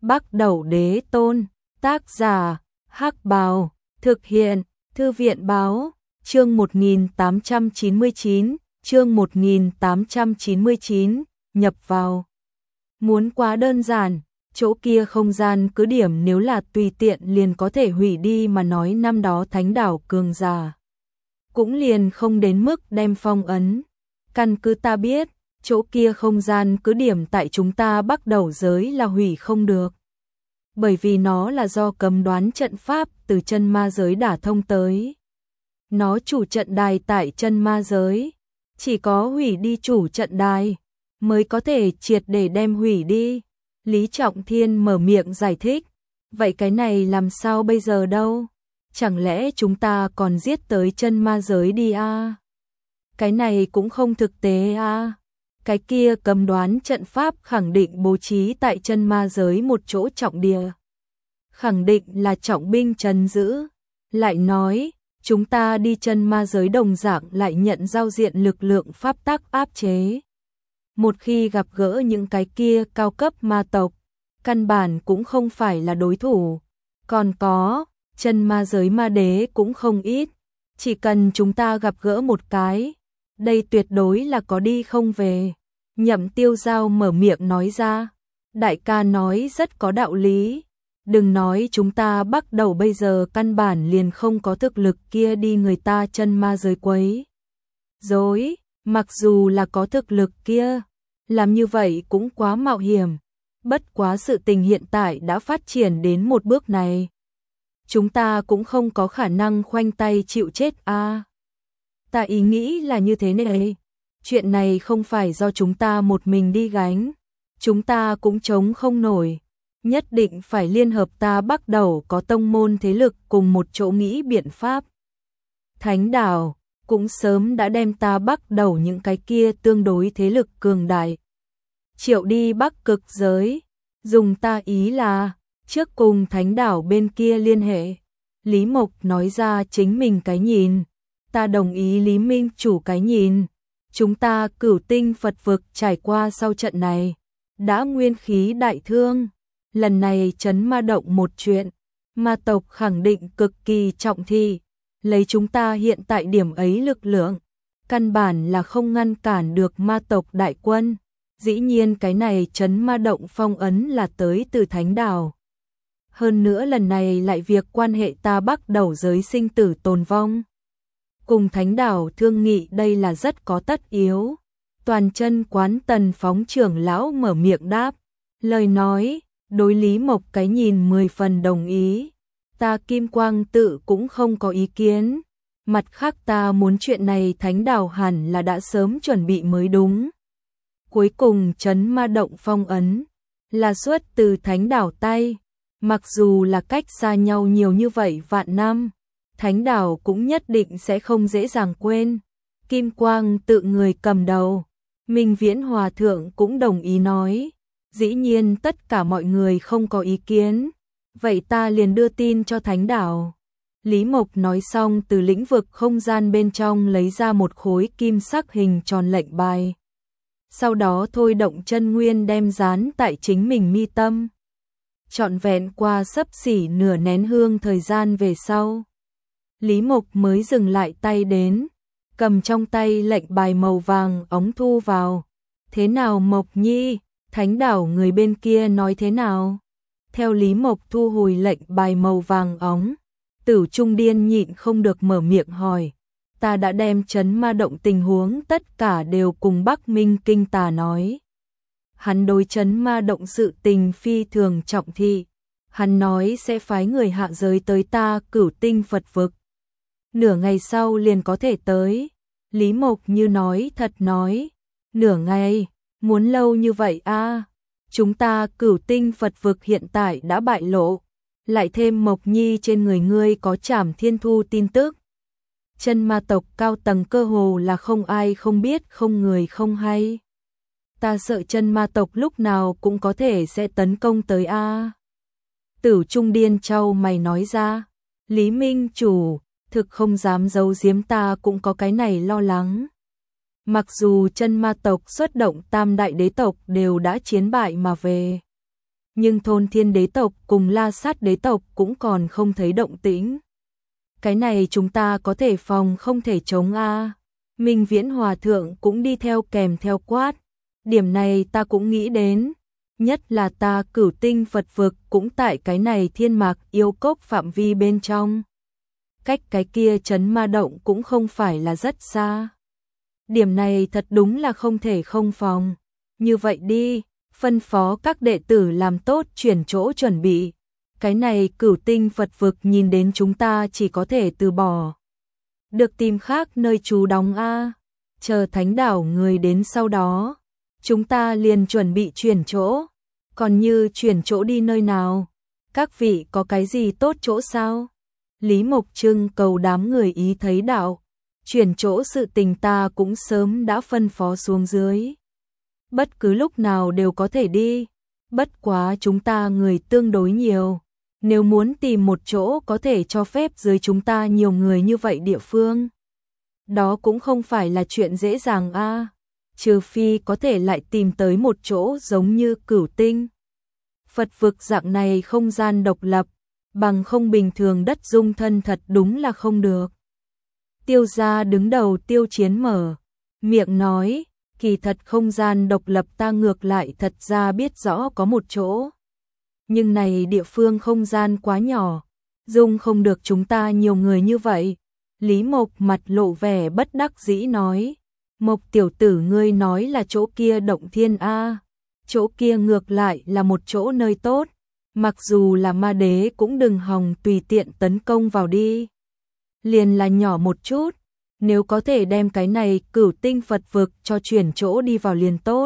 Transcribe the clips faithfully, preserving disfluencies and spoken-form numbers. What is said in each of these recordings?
Bắc Đẩu Đế Tôn, tác giả, Hắc Bào, thực hiện, Thư viện báo, chương một nghìn tám trăm chín mươi chín, chương một nghìn tám trăm chín mươi chín, nhập vào. Muốn quá đơn giản, chỗ kia không gian cứ điểm nếu là tùy tiện liền có thể hủy đi mà nói năm đó thánh đảo cường giả. Cũng liền không đến mức đem phong ấn. Căn cứ ta biết, chỗ kia không gian cứ điểm tại chúng ta Bắc Đẩu giới là hủy không được. Bởi vì nó là do cấm đoán trận pháp từ chân ma giới đả thông tới. Nó chủ trận đài tại chân ma giới, chỉ có hủy đi chủ trận đài mới có thể triệt để đem hủy đi. Lý Trọng Thiên mở miệng giải thích, vậy cái này làm sao bây giờ đâu? Chẳng lẽ chúng ta còn giết tới chân ma giới đi à? Cái này cũng không thực tế à? Cái kia cấm đoán trận pháp khẳng định bố trí tại chân ma giới một chỗ trọng địa. Khẳng định là trọng binh trấn giữ. Lại nói, chúng ta đi chân ma giới đồng dạng lại nhận giao diện lực lượng pháp tắc áp chế. Một khi gặp gỡ những cái kia cao cấp ma tộc, căn bản cũng không phải là đối thủ. Còn có, chân ma giới ma đế cũng không ít. Chỉ cần chúng ta gặp gỡ một cái, đây tuyệt đối là có đi không về. Nhậm Tiêu Giao mở miệng nói ra, đại ca nói rất có đạo lý. Đừng nói chúng ta Bắc Đẩu bây giờ căn bản liền không có thực lực kia đi người ta chân ma giới quấy rối, mặc dù là có thực lực kia, làm như vậy cũng quá mạo hiểm. Bất quá sự tình hiện tại đã phát triển đến một bước này, chúng ta cũng không có khả năng khoanh tay chịu chết a. À, ta ý nghĩ là như thế này, chuyện này không phải do chúng ta một mình đi gánh, chúng ta cũng chống không nổi. Nhất định phải liên hợp ta Bắc Đẩu có tông môn thế lực cùng một chỗ nghĩ biện pháp. Thánh đảo cũng sớm đã đem ta Bắc Đẩu những cái kia tương đối thế lực cường đại triệu đi Bắc Cực giới, dùng ta ý là trước cùng thánh đảo bên kia liên hệ. Lý Mộc nói ra chính mình cái nhìn, ta đồng ý Lý Minh chủ cái nhìn. Chúng ta Cửu Tinh Phật vực trải qua sau trận này, đã nguyên khí đại thương. Lần này chấn ma động một chuyện, ma tộc khẳng định cực kỳ trọng thị, lấy chúng ta hiện tại điểm ấy lực lượng, căn bản là không ngăn cản được ma tộc đại quân. Dĩ nhiên cái này chấn ma động phong ấn là tới từ thánh đảo. Hơn nữa lần này lại việc quan hệ ta Bắc Đẩu giới sinh tử tồn vong. Cùng thánh đảo thương nghị đây là rất có tất yếu. Toàn chân quán Tần Phóng trưởng lão mở miệng đáp, lời nói đối Lý Mộc cái nhìn mười phần đồng ý. Ta Kim Quang tự cũng không có ý kiến. Mặt khác ta muốn chuyện này thánh đảo hẳn là đã sớm chuẩn bị mới đúng. Cuối cùng chấn ma động phong ấn là xuất từ thánh đảo tay. Mặc dù là cách xa nhau nhiều như vậy vạn năm, thánh đảo cũng nhất định sẽ không dễ dàng quên. Kim Quang tự người cầm đầu, Minh Viễn Hòa Thượng cũng đồng ý nói. Dĩ nhiên tất cả mọi người không có ý kiến, vậy ta liền đưa tin cho thánh đảo. Lý Mộc nói xong từ lĩnh vực không gian bên trong lấy ra một khối kim sắc hình tròn lệnh bài. Sau đó thôi động chân nguyên đem dán tại chính mình mi tâm. Trọn vẹn qua xấp xỉ nửa nén hương thời gian về sau, Lý Mộc mới dừng lại tay đến, cầm trong tay lệnh bài màu vàng óng thu vào. Thế nào Mộc Nhi? Thánh đảo người bên kia nói thế nào? Theo Lý Mộc thu hồi lệnh bài màu vàng óng, Tử Trung Điên nhịn không được mở miệng hỏi. Ta đã đem chấn ma động tình huống tất cả đều cùng Bắc Minh Kinh Tà nói. Hắn đối chấn ma động sự tình phi thường trọng thị. Hắn nói sẽ phái người hạ giới tới ta Cửu Tinh Phật vực. Nửa ngày sau liền có thể tới. Lý Mộc như nói thật nói. Nửa ngày? Muốn lâu như vậy a? À? Chúng ta Cửu Tinh Phật vực hiện tại đã bại lộ, lại thêm Mộc Nhi trên người ngươi có Trảm Thiên Thu tin tức. Chân ma tộc cao tầng cơ hồ là không ai không biết, không người không hay. Ta sợ chân ma tộc lúc nào cũng có thể sẽ tấn công tới a. À? Tử Trung Điên trao mày nói ra, Lý Minh chủ, thực không dám giấu giếm ta cũng có cái này lo lắng. Mặc dù chân ma tộc xuất động tam đại đế tộc đều đã chiến bại mà về, nhưng thôn Thiên đế tộc cùng La Sát đế tộc cũng còn không thấy động tĩnh. Cái này chúng ta có thể phòng không thể chống a. Minh Viễn Hòa thượng cũng đi theo kèm theo quát. Điểm này ta cũng nghĩ đến, nhất là ta Cửu Tinh Phật vực cũng tại cái này Thiên Mạc Yêu Cốc phạm vi bên trong. Cách cái kia trấn ma động cũng không phải là rất xa. Điểm này thật đúng là không thể không phòng. Như vậy đi, phân phó các đệ tử làm tốt chuyển chỗ chuẩn bị. Cái này Cửu Tinh Phật vực nhìn đến chúng ta chỉ có thể từ bỏ. Được tìm khác nơi trú đóng a. Chờ thánh đảo người đến sau đó, chúng ta liền chuẩn bị chuyển chỗ. Còn như chuyển chỗ đi nơi nào, các vị có cái gì tốt chỗ sao? Lý Mộc Trưng cầu đám người ý thấy đạo, chuyển chỗ sự tình ta cũng sớm đã phân phó xuống dưới. Bất cứ lúc nào đều có thể đi, bất quá chúng ta người tương đối nhiều. Nếu muốn tìm một chỗ có thể cho phép dưới chúng ta nhiều người như vậy địa phương, đó cũng không phải là chuyện dễ dàng a. Trừ phi có thể lại tìm tới một chỗ giống như Cửu Tinh Phật vực dạng này không gian độc lập, bằng không bình thường đất dung thân thật đúng là không được. Tiêu gia đứng đầu Tiêu Chiến mở miệng nói, kỳ thật không gian độc lập ta ngược lại thật ra biết rõ có một chỗ. Nhưng này địa phương không gian quá nhỏ, dung không được chúng ta nhiều người như vậy. Lý Mộc mặt lộ vẻ bất đắc dĩ nói, Mộc tiểu tử ngươi nói là chỗ kia động thiên a, chỗ kia ngược lại là một chỗ nơi tốt, mặc dù là ma đế cũng đừng hòng tùy tiện tấn công vào đi. Liền là nhỏ một chút, nếu có thể đem cái này Cửu Tinh Phật vực cho chuyển chỗ đi vào liền tốt.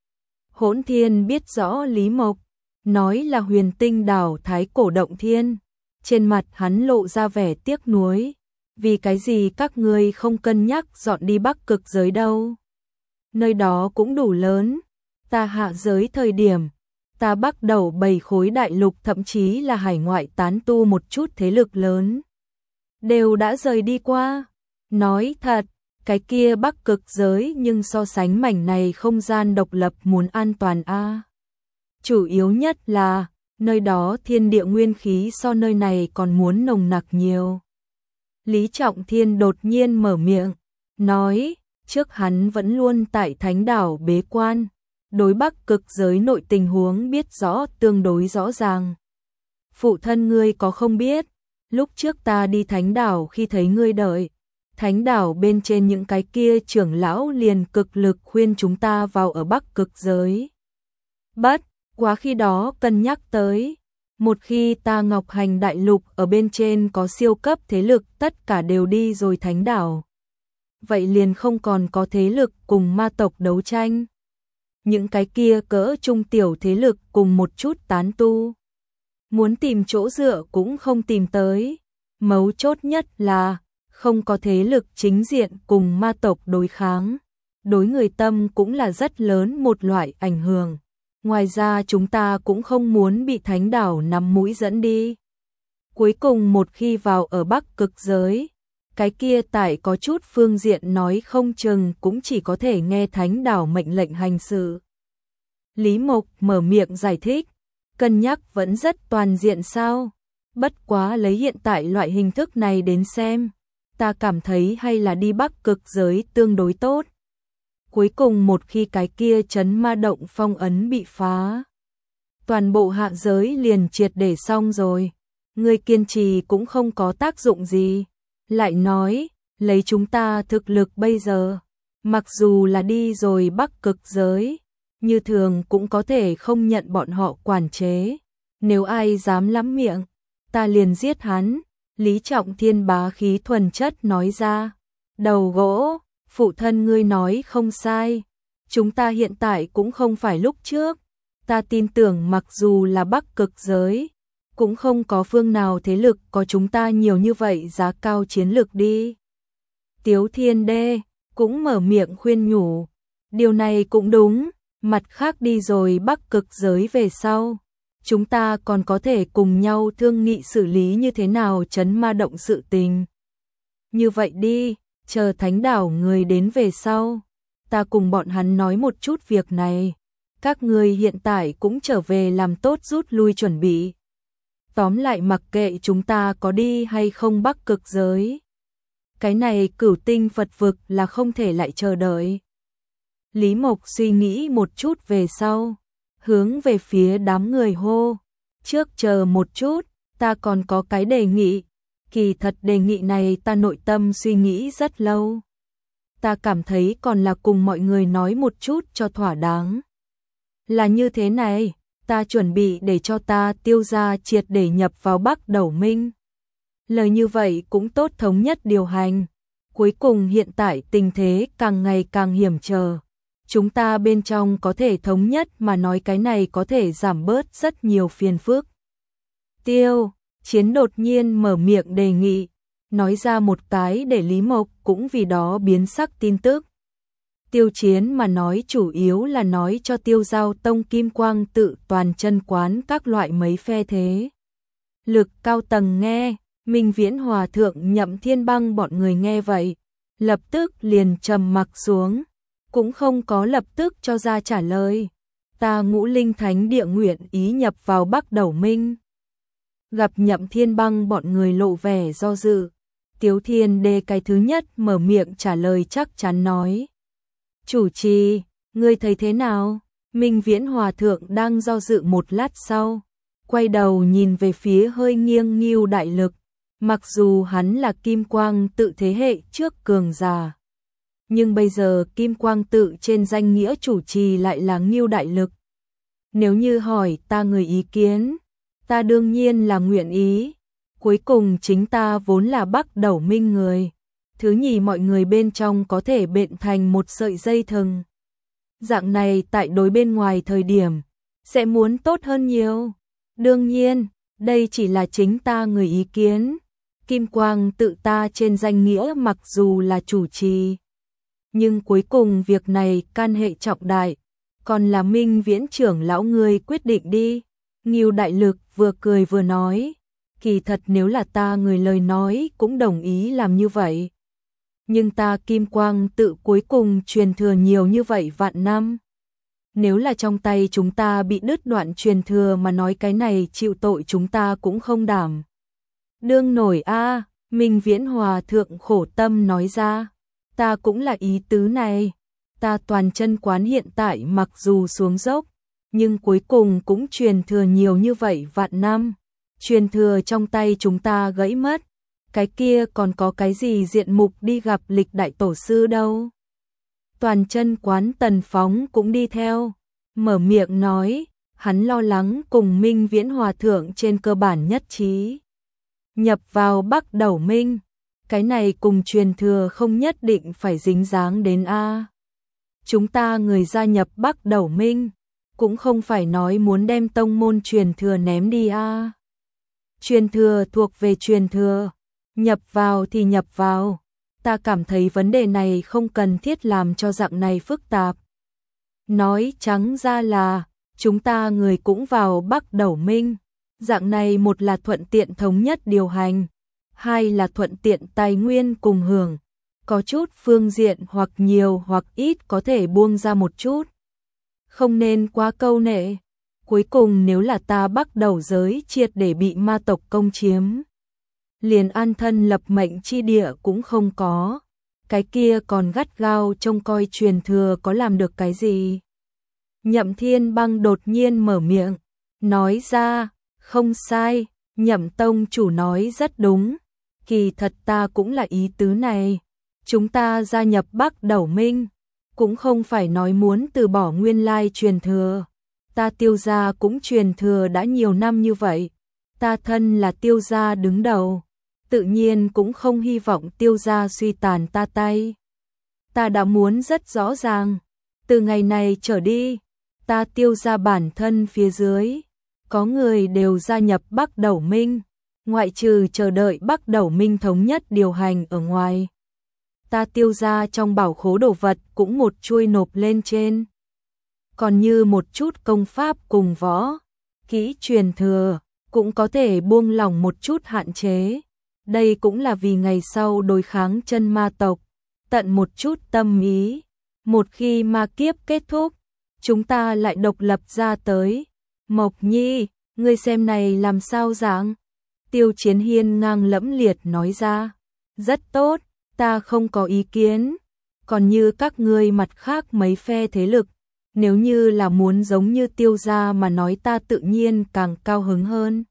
Hỗn Thiên biết rõ Lý Mộc nói là Huyền Tinh đảo Thái Cổ động thiên, trên mặt hắn lộ ra vẻ tiếc nuối, vì cái gì các ngươi không cân nhắc dọn đi Bắc Cực giới đâu? Nơi đó cũng đủ lớn, ta hạ giới thời điểm, ta bắt đầu bảy khối đại lục thậm chí là hải ngoại tán tu một chút thế lực lớn đều đã rời đi qua. Nói thật, cái kia Bắc Cực giới nhưng so sánh mảnh này không gian độc lập muốn an toàn a. Chủ yếu nhất là, nơi đó thiên địa nguyên khí so nơi này còn muốn nồng nặc nhiều. Lý Trọng Thiên đột nhiên mở miệng, nói, trước hắn vẫn luôn tại Thánh đảo bế quan, đối Bắc Cực giới nội tình huống biết rõ tương đối rõ ràng. Phụ thân ngươi có không biết, lúc trước ta đi Thánh đảo khi thấy ngươi đợi, Thánh đảo bên trên những cái kia trưởng lão liền cực lực khuyên chúng ta vào ở Bắc Cực giới. Bất quá khi đó cân nhắc tới, một khi ta Ngọc Hành đại lục ở bên trên có siêu cấp thế lực tất cả đều đi rồi Thánh đảo. Vậy liền không còn có thế lực cùng ma tộc đấu tranh. Những cái kia cỡ trung tiểu thế lực cùng một chút tán tu. Muốn tìm chỗ dựa cũng không tìm tới. Mấu chốt nhất là không có thế lực chính diện cùng ma tộc đối kháng. Đối người tâm cũng là rất lớn một loại ảnh hưởng. Ngoài ra chúng ta cũng không muốn bị Thánh đảo nắm mũi dẫn đi. Cuối cùng một khi vào ở Bắc Cực giới, cái kia tại có chút phương diện nói không chừng cũng chỉ có thể nghe Thánh đảo mệnh lệnh hành sự. Lý Mộc mở miệng giải thích, cân nhắc vẫn rất toàn diện sao? Bất quá lấy hiện tại loại hình thức này đến xem, ta cảm thấy hay là đi Bắc Cực giới tương đối tốt. Cuối cùng một khi cái kia trấn ma động phong ấn bị phá, toàn bộ hạ giới liền triệt để xong rồi. Người kiên trì cũng không có tác dụng gì. Lại nói, lấy chúng ta thực lực bây giờ, mặc dù là đi rồi Bắc Cực giới, như thường cũng có thể không nhận bọn họ quản chế. Nếu ai dám lắm miệng, ta liền giết hắn. Lý Trọng Thiên bá khí thuần chất nói ra. Đầu gỗ, phụ thân ngươi nói không sai. Chúng ta hiện tại cũng không phải lúc trước. Ta tin tưởng mặc dù là Bắc Cực giới, cũng không có phương nào thế lực có chúng ta nhiều như vậy giá cao chiến lược đi. Tiếu Thiên Đê cũng mở miệng khuyên nhủ. Điều này cũng đúng, mặt khác đi rồi Bắc Cực giới về sau. Chúng ta còn có thể cùng nhau thương nghị xử lý như thế nào trấn ma động sự tình. Như vậy đi, chờ Thánh đảo người đến về sau, ta cùng bọn hắn nói một chút việc này. Các ngươi hiện tại cũng trở về làm tốt rút lui chuẩn bị. Tóm lại mặc kệ chúng ta có đi hay không Bắc Cực giới. Cái này Cửu Tinh Phật vực là không thể lại chờ đợi. Lý Mộc suy nghĩ một chút về sau, hướng về phía đám người hô. Trước chờ một chút, ta còn có cái đề nghị. Kỳ thật đề nghị này ta nội tâm suy nghĩ rất lâu. Ta cảm thấy còn là cùng mọi người nói một chút cho thỏa đáng. Là như thế này, ta chuẩn bị để cho ta Tiêu gia triệt để nhập vào Bắc Đẩu Minh. Lời như vậy cũng tốt thống nhất điều hành. Cuối cùng hiện tại tình thế càng ngày càng hiểm trở. Chúng ta bên trong có thể thống nhất mà nói cái này có thể giảm bớt rất nhiều phiền phức. Tiêu, Chiến đột nhiên mở miệng đề nghị, nói ra một cái để Lý Mộc cũng vì đó biến sắc tin tức. Tiêu Chiến mà nói chủ yếu là nói cho Tiêu Giao Tông Kim Quang tự toàn chân quán các loại mấy phe thế. Lực cao tầng nghe, Minh Viễn Hòa Thượng Nhậm Thiên Băng bọn người nghe vậy, lập tức liền trầm mặc xuống, cũng không có lập tức cho ra trả lời. Ta Ngũ Linh Thánh Địa nguyện ý nhập vào Bắc Đẩu Minh. Gặp Nhậm Thiên Băng bọn người lộ vẻ do dự, Tiếu Thiên Đế cái thứ nhất mở miệng trả lời chắc chắn nói. Chủ trì, ngươi thấy thế nào? Minh Viễn Hòa Thượng đang do dự một lát sau, quay đầu nhìn về phía hơi nghiêng Ngưu Đại Lực, mặc dù hắn là Kim Quang tự thế hệ trước cường giả. Nhưng bây giờ Kim Quang tự trên danh nghĩa chủ trì lại là Ngưu Đại Lực. Nếu như hỏi ta người ý kiến, ta đương nhiên là nguyện ý. Cuối cùng chính ta vốn là Bắc Đẩu Minh người. Thứ nhì mọi người bên trong có thể bện thành một sợi dây thừng. Dạng này tại đối bên ngoài thời điểm, sẽ muốn tốt hơn nhiều. Đương nhiên, đây chỉ là chính ta người ý kiến. Kim Quang tự ta trên danh nghĩa mặc dù là chủ trì. Nhưng cuối cùng việc này can hệ trọng đại. Còn là Minh Viễn trưởng lão ngươi quyết định đi. Ngưu Đại Lực vừa cười vừa nói. Kỳ thật nếu là ta người lời nói cũng đồng ý làm như vậy. Nhưng ta Kim Quang tự cuối cùng truyền thừa nhiều như vậy vạn năm. Nếu là trong tay chúng ta bị đứt đoạn truyền thừa mà nói cái này chịu tội chúng ta cũng không đảm. Đương nổi a, Minh Viễn Hòa Thượng khổ tâm nói ra. Ta cũng là ý tứ này. Ta toàn chân quán hiện tại mặc dù xuống dốc, nhưng cuối cùng cũng truyền thừa nhiều như vậy vạn năm. Truyền thừa trong tay chúng ta gãy mất. Cái kia còn có cái gì diện mục đi gặp lịch đại tổ sư đâu. Toàn chân quán Tần Phóng cũng đi theo. Mở miệng nói, hắn lo lắng cùng Minh Viễn Hòa Thượng trên cơ bản nhất trí. Nhập vào Bắc Đẩu Minh, cái này cùng truyền thừa không nhất định phải dính dáng đến A. Chúng ta người gia nhập Bắc Đẩu Minh, cũng không phải nói muốn đem tông môn truyền thừa ném đi A. Truyền thừa thuộc về truyền thừa, nhập vào thì nhập vào. Ta cảm thấy vấn đề này không cần thiết làm cho dạng này phức tạp. Nói trắng ra là, chúng ta người cũng vào Bắc Đẩu Minh. Dạng này một là thuận tiện thống nhất điều hành, hai là thuận tiện tài nguyên cùng hưởng. Có chút phương diện hoặc nhiều hoặc ít có thể buông ra một chút. Không nên quá câu nệ. Cuối cùng nếu là ta Bắc Đẩu giới triệt để bị ma tộc công chiếm, liền an thân lập mệnh chi địa cũng không có. Cái kia còn gắt gao trông coi truyền thừa có làm được cái gì. Nhậm Thiên Băng đột nhiên mở miệng, nói ra, không sai, Nhậm Tông chủ nói rất đúng. Kỳ thật ta cũng là ý tứ này. Chúng ta gia nhập Bắc Đẩu Minh, cũng không phải nói muốn từ bỏ nguyên lai truyền thừa. Ta Tiêu gia cũng truyền thừa đã nhiều năm như vậy. Ta thân là Tiêu gia đứng đầu, tự nhiên cũng không hy vọng Tiêu gia suy tàn ta tay. Ta đã muốn rất rõ ràng, từ ngày này trở đi, ta Tiêu gia bản thân phía dưới, có người đều gia nhập Bắc Đẩu Minh, ngoại trừ chờ đợi Bắc Đẩu Minh thống nhất điều hành ở ngoài. Ta Tiêu gia trong bảo khố đồ vật cũng một chuôi nộp lên trên. Còn như một chút công pháp cùng võ, kỹ truyền thừa, cũng có thể buông lỏng một chút hạn chế. Đây cũng là vì ngày sau đối kháng chân ma tộc, tận một chút tâm ý. Một khi ma kiếp kết thúc, chúng ta lại độc lập ra tới. Mộc Nhi, ngươi xem này làm sao dạng? Tiêu Chiến Hiên ngang lẫm liệt nói ra. Rất tốt, ta không có ý kiến. Còn như các ngươi mặt khác mấy phe thế lực, nếu như là muốn giống như Tiêu gia mà nói ta tự nhiên càng cao hứng hơn.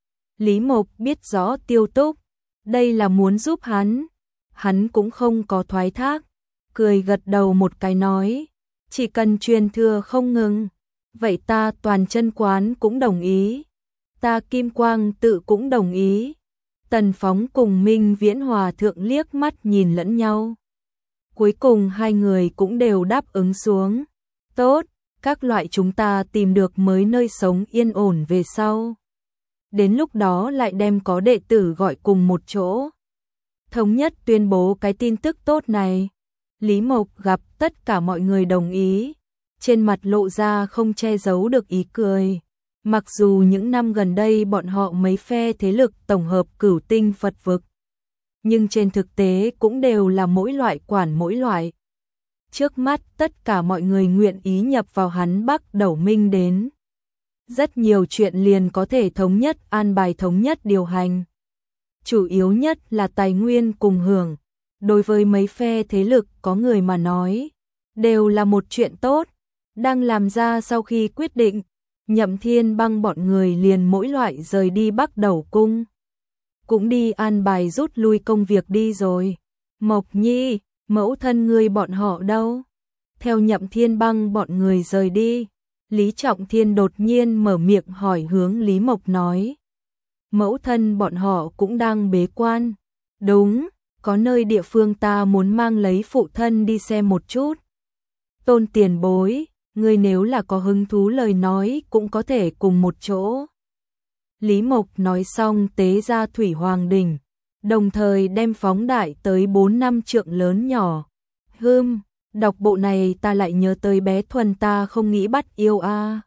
Lý Mộc biết rõ Tiêu Túc, đây là muốn giúp hắn. Hắn cũng không có thoái thác, cười gật đầu một cái nói, chỉ cần truyền thừa không ngừng, vậy ta Toàn Chân Quán cũng đồng ý, ta Kim Quang Tự cũng đồng ý. Tần Phóng cùng Minh Viễn Hòa thượng liếc mắt nhìn lẫn nhau. Cuối cùng hai người cũng đều đáp ứng xuống. Tốt, các loại chúng ta tìm được mới nơi sống yên ổn về sau. Đến lúc đó lại đem có đệ tử gọi cùng một chỗ. Thống nhất tuyên bố cái tin tức tốt này. Lý Mộc gặp tất cả mọi người đồng ý. Trên mặt lộ ra không che giấu được ý cười. Mặc dù những năm gần đây bọn họ mấy phe thế lực tổng hợp Cửu Tinh Phật vực, nhưng trên thực tế cũng đều là mỗi loại quản mỗi loại. Trước mắt tất cả mọi người nguyện ý nhập vào hắn Bắc Đầu Minh đến. Rất nhiều chuyện liền có thể thống nhất an bài thống nhất điều hành. Chủ yếu nhất là tài nguyên cùng hưởng. Đối với mấy phe thế lực có người mà nói, đều là một chuyện tốt. Đang làm ra sau khi quyết định, Nhậm Thiên Băng bọn người liền mỗi loại rời đi Bắc Đầu Cung. Cũng đi an bài rút lui công việc đi rồi. Mộc Nhi, mẫu thân ngươi bọn họ đâu? Theo Nhậm Thiên Băng bọn người rời đi, Lý Trọng Thiên đột nhiên mở miệng hỏi hướng Lý Mộc nói. Mẫu thân bọn họ cũng đang bế quan. Đúng, có nơi địa phương ta muốn mang lấy phụ thân đi xem một chút. Tôn tiền bối, ngươi nếu là có hứng thú lời nói cũng có thể cùng một chỗ. Lý Mộc nói xong tế ra Thủy Hoàng Đỉnh, đồng thời đem phóng đại tới bốn năm trượng lớn nhỏ. Hừm, đọc bộ này ta lại nhớ tới bé Thuần ta không nghĩ bắt yêu a. À.